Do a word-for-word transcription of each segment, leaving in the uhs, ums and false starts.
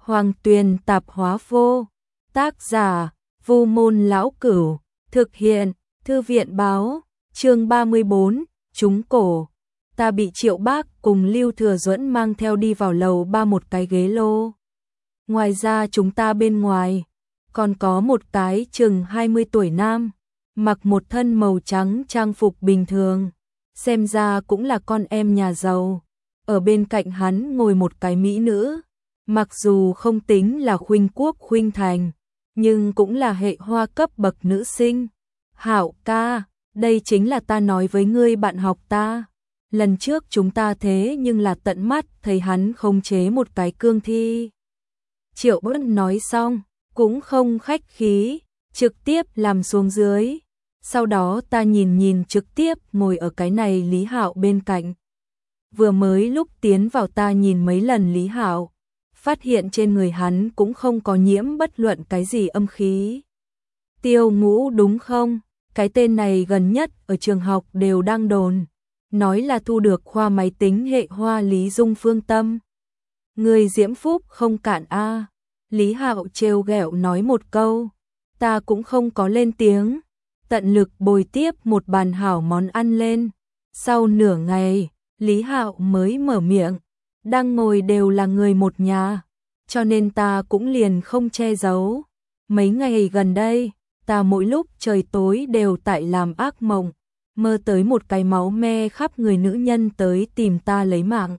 Hoàng Tuyền tạp hóa vô. Tác giả: Vu Môn Lão Cửu. Thực hiện: Thư viện báo. Chương ba mươi bốn, trúng cổ. Ta bị Triệu Bác cùng Lưu Thừa Duẫn mang theo đi vào lầu ba một cái ghế lô. Ngoài ra chúng ta bên ngoài còn có một cái chừng hai mươi tuổi nam, mặc một thân màu trắng trang phục bình thường, xem ra cũng là con em nhà giàu. Ở bên cạnh hắn ngồi một cái mỹ nữ, mặc dù không tính là khuynh quốc khuynh thành, nhưng cũng là hệ hoa cấp bậc nữ sinh. Hạo ca, đây chính là ta nói với ngươi bạn học ta. Lần trước chúng ta thế nhưng là tận mắt thấy hắn khống chế một cái cương thi. Triệu Bác nói xong, cũng không khách khí, trực tiếp làm xuống dưới. Sau đó ta nhìn nhìn trực tiếp ngồi ở cái này Lý Hạo bên cạnh. Vừa mới lúc tiến vào ta nhìn mấy lần Lý Hạo, phát hiện trên người hắn cũng không có nhiễm bất luận cái gì âm khí. Tiêu Ngũ đúng không? Cái tên này gần nhất ở trường học đều đang đồn, nói là thu được khoa máy tính hệ hoa Lý Dung phương tâm. Người diễm phúc không cạn a. Lý Hạo trêu ghẹo nói một câu, ta cũng không có lên tiếng, tận lực bồi tiếp một bàn hảo món ăn lên. Sau nửa ngày, Lý Hạo mới mở miệng, đang ngồi đều là người một nhà, cho nên ta cũng liền không che giấu. Mấy ngày gần đây, ta mỗi lúc trời tối đều tại làm ác mộng, mơ tới một cái máu me khắp người nữ nhân tới tìm ta lấy mạng.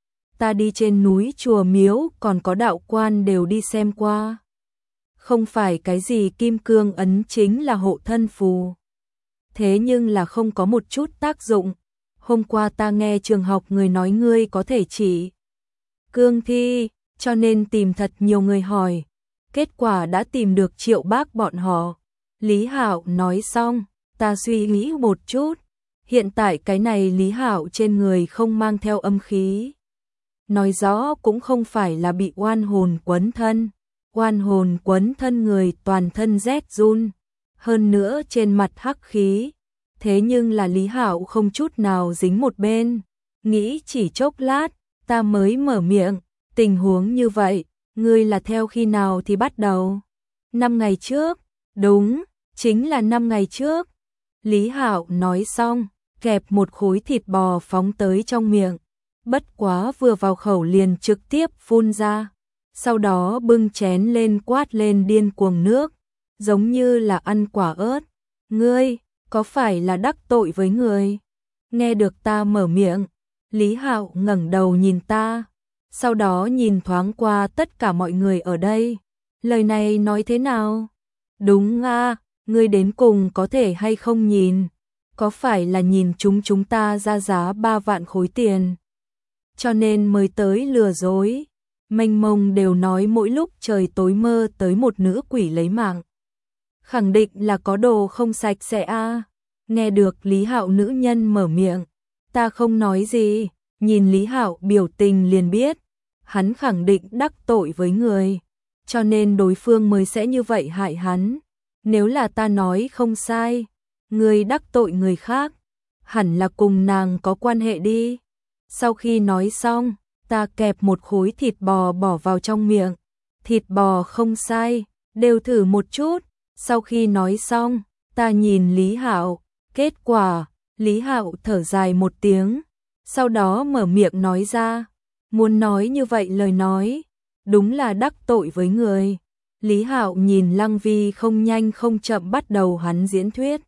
Ta đi trên núi chùa miếu còn có đạo quan đều đi xem qua. Không phải cái gì kim cương ấn chính là hộ thân phù. Thế nhưng là không có một chút tác dụng. Hôm qua ta nghe trường học người nói ngươi có thể chỉ cương thi, cho nên tìm thật nhiều người hỏi. Kết quả đã tìm được Triệu Bác bọn họ. Lý Hạo nói xong, ta suy nghĩ một chút. Hiện tại cái này Lý Hạo trên người không mang theo âm khí. Nói rõ cũng không phải là bị oan hồn quấn thân. Oan hồn quấn thân người toàn thân rét run, hơn nữa trên mặt hắc khí. Thế nhưng là Lý Hạo không chút nào dính một bên. Nghĩ chỉ chốc lát, ta mới mở miệng, tình huống như vậy, ngươi là theo khi nào thì bắt đầu? Năm ngày trước, đúng, chính là năm ngày trước. Lý Hạo nói xong, kẹp một khối thịt bò phóng tới trong miệng. Bất quá vừa vào khẩu liền trực tiếp phun ra. Sau đó bưng chén lên quát lên điên cuồng nước, giống như là ăn quả ớt. Ngươi, có phải là đắc tội với người? Nghe được ta mở miệng, Lý Hạo ngẩng đầu nhìn ta, sau đó nhìn thoáng qua tất cả mọi người ở đây. Lời này nói thế nào? Đúng a, ngươi đến cùng có thể hay không nhìn? Có phải là nhìn chúng chúng ta ra giá ba vạn khối tiền, cho nên mới tới lừa dối? Mênh mông đều nói mỗi lúc trời tối mơ tới một nữ quỷ lấy mạng. Khẳng định là có đồ không sạch sẽ a. Nghe được Lý Hạo nữ nhân mở miệng, ta không nói gì, nhìn Lý Hạo biểu tình liền biết, hắn khẳng định đắc tội với người, cho nên đối phương mới sẽ như vậy hại hắn. Nếu là ta nói không sai, người đắc tội người khác, hẳn là cùng nàng có quan hệ đi. Sau khi nói xong, ta kẹp một khối thịt bò bỏ vào trong miệng. Thịt bò không sai, đều thử một chút. Sau khi nói xong, ta nhìn Lý Hạo, kết quả, Lý Hạo thở dài một tiếng, sau đó mở miệng nói ra, muốn nói như vậy lời nói, đúng là đắc tội với người. Lý Hạo nhìn Lăng Vi không nhanh không chậm bắt đầu hắn diễn thuyết.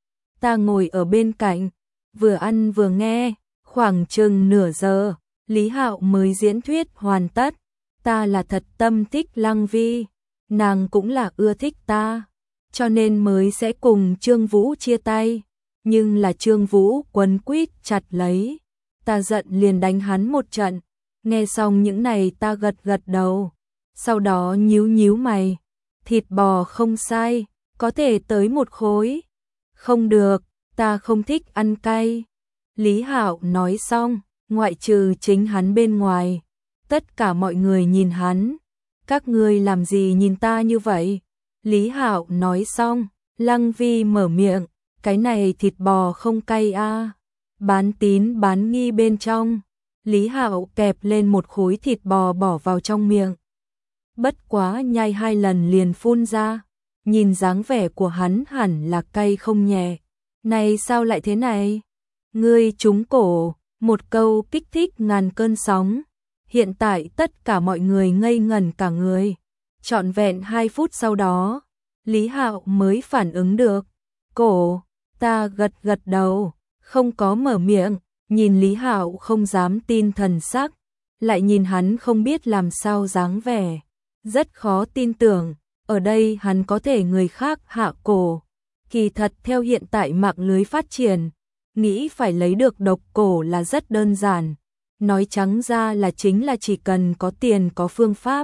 Ta ngồi ở bên cạnh, vừa ăn vừa nghe, khoảng chừng nửa giờ, Lý Hạo mới diễn thuyết hoàn tất. Ta là thật tâm thích Lăng Vi, nàng cũng là ưa thích ta, cho nên mới sẽ cùng Trương Vũ chia tay. Nhưng là Trương Vũ quấn quýt chặt lấy, ta giận liền đánh hắn một trận. Nghe xong những này ta gật gật đầu, sau đó nhíu nhíu mày. Thịt bò không sai, có thể tới một khối. Không được, ta không thích ăn cay. Lý Hạo nói xong, ngoại trừ chính hắn bên ngoài, tất cả mọi người nhìn hắn. Các ngươi làm gì nhìn ta như vậy? Lý Hạo nói xong, Lăng Vi mở miệng, cái này thịt bò không cay a. À. Bán tín bán nghi bên trong. Lý Hạo kẹp lên một khối thịt bò bỏ vào trong miệng. bất quá nhai hai lần liền phun ra, nhìn dáng vẻ của hắn hẳn là cay không nhẹ. Này sao lại thế này? Ngươi trúng cổ, một câu kích thích ngàn cơn sóng. Hiện tại tất cả mọi người ngây ngẩn cả người. Trọn vẹn hai phút sau đó, Lý Hạo mới phản ứng được. Cổ, ta gật gật đầu, không có mở miệng, nhìn Lý Hạo không dám tin thần sắc, lại nhìn hắn không biết làm sao dáng vẻ. Rất khó tin tưởng, ở đây hắn có thể người khác hạ cổ. Kỳ thật theo hiện tại mạng lưới phát triển, nghĩ phải lấy được độc cổ là rất đơn giản. Nói trắng ra là chính là chỉ cần có tiền có phương pháp,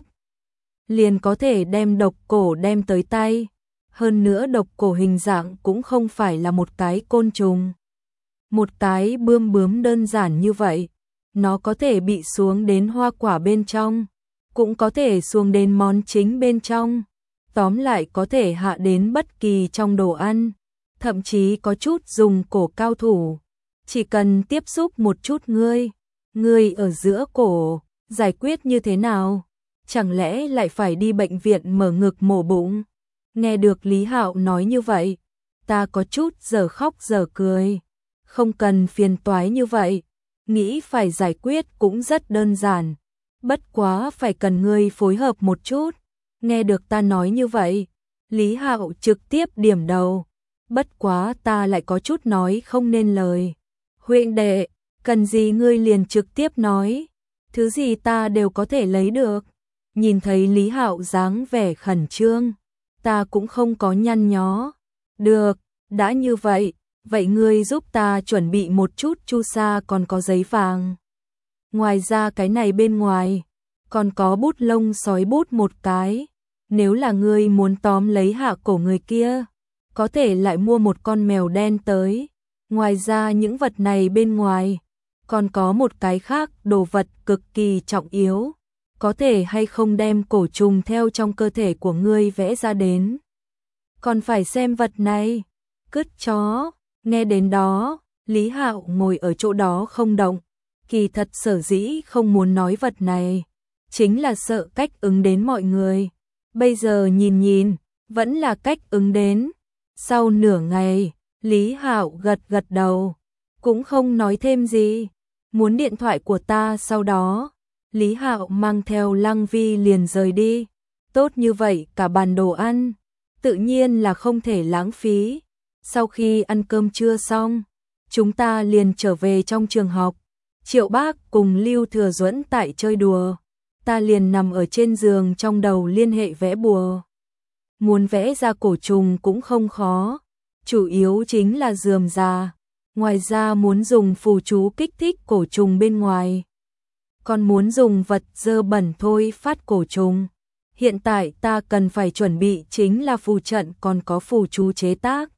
liền có thể đem độc cổ đem tới tay. Hơn nữa độc cổ hình dạng cũng không phải là một cái côn trùng, một cái bươm bướm đơn giản như vậy. Nó có thể bị xuống đến hoa quả bên trong, cũng có thể xuống đến món chính bên trong. Tóm lại có thể hạ đến bất kỳ trong đồ ăn, thậm chí có chút dùng cổ cao thủ. Chỉ cần tiếp xúc một chút ngươi, ngươi ở giữa cổ, giải quyết như thế nào? Chẳng lẽ lại phải đi bệnh viện mở ngực mổ bụng? Nghe được Lý Hạo nói như vậy, ta có chút giờ khóc giờ cười. Không cần phiền toái như vậy, nghĩ phải giải quyết cũng rất đơn giản. Bất quá phải cần ngươi phối hợp một chút. Nghe được ta nói như vậy, Lý Hạo trực tiếp điểm đầu. Bất quá ta lại có chút nói không nên lời. Huynh đệ, cần gì ngươi liền trực tiếp nói, thứ gì ta đều có thể lấy được. Nhìn thấy Lý Hạo dáng vẻ khẩn trương, ta cũng không có nhăn nhó. Được, đã như vậy, vậy ngươi giúp ta chuẩn bị một chút chu sa còn có giấy vàng. Ngoài ra cái này bên ngoài, còn có bút lông sói bút một cái. Nếu là ngươi muốn tóm lấy hạ cổ người kia, có thể lại mua một con mèo đen tới. Ngoài ra những vật này bên ngoài, còn có một cái khác đồ vật cực kỳ trọng yếu. Có thể hay không đem cổ trùng theo trong cơ thể của ngươi vẽ ra đến. Còn phải xem vật này. Cứt chó, nghe đến đó, Lý Hạo ngồi ở chỗ đó không động. Kỳ thật sở dĩ không muốn nói vật này, chính là sợ cách ứng đến mọi người. Bây giờ nhìn nhìn, vẫn là cách ứng đến. Sau nửa ngày, Lý Hạo gật gật đầu, cũng không nói thêm gì. Muốn điện thoại của ta sau đó, Lý Hạo mang theo Lăng Vi liền rời đi. Tốt như vậy cả bàn đồ ăn, tự nhiên là không thể lãng phí. Sau khi ăn cơm trưa xong, chúng ta liền trở về trong trường học. Triệu Bác cùng Lưu Thừa Duẫn tại chơi đùa. Ta liền nằm ở trên giường trong đầu liên hệ vẽ bùa. Muốn vẽ ra cổ trùng cũng không khó, chủ yếu chính là rườm rà. Ngoài ra muốn dùng phù chú kích thích cổ trùng bên ngoài, còn muốn dùng vật dơ bẩn thôi phát cổ trùng. Hiện tại ta cần phải chuẩn bị chính là phù trận còn có phù chú chế tác.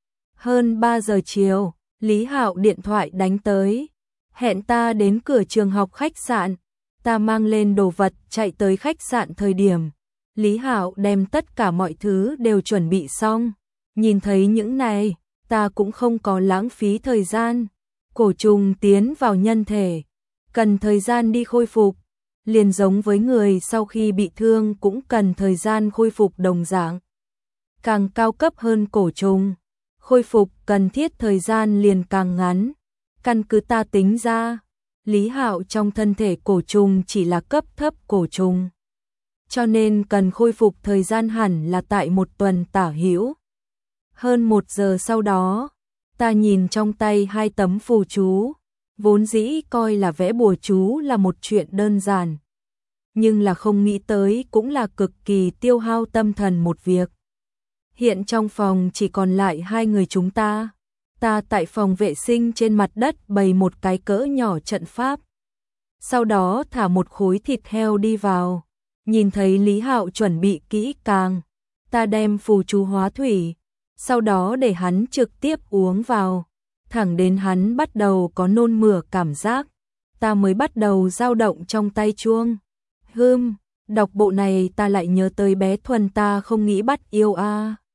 Hơn ba giờ chiều, Lý Hạo điện thoại đánh tới, hẹn ta đến cửa trường học khách sạn. Ta mang lên đồ vật chạy tới khách sạn thời điểm, Lý Hạo đem tất cả mọi thứ đều chuẩn bị xong. Nhìn thấy những này, ta cũng không có lãng phí thời gian. Cổ trùng tiến vào nhân thể, cần thời gian đi khôi phục, liền giống với người sau khi bị thương cũng cần thời gian khôi phục đồng dạng. Càng cao cấp hơn cổ trùng, khôi phục cần thiết thời gian liền càng ngắn. Căn cứ ta tính ra, Lý Hạo trong thân thể cổ trùng chỉ là cấp thấp cổ trùng, cho nên cần khôi phục thời gian hẳn là tại một tuần tả hữu. Hơn một giờ sau đó, ta nhìn trong tay hai tấm phù chú, vốn dĩ coi là vẽ bùa chú là một chuyện đơn giản, nhưng là không nghĩ tới cũng là cực kỳ tiêu hao tâm thần một việc. Hiện trong phòng chỉ còn lại hai người chúng ta. Ta tại phòng vệ sinh trên mặt đất bày một cái cỡ nhỏ trận pháp. Sau đó thả một khối thịt heo đi vào. Nhìn thấy Lý Hạo chuẩn bị kỹ càng, ta đem phù chú hóa thủy, sau đó để hắn trực tiếp uống vào. Thẳng đến hắn bắt đầu có nôn mửa cảm giác, ta mới bắt đầu dao động trong tay chuông. Hừm, đọc bộ này ta lại nhớ tới bé Thuần ta không nghĩ bắt yêu a. À.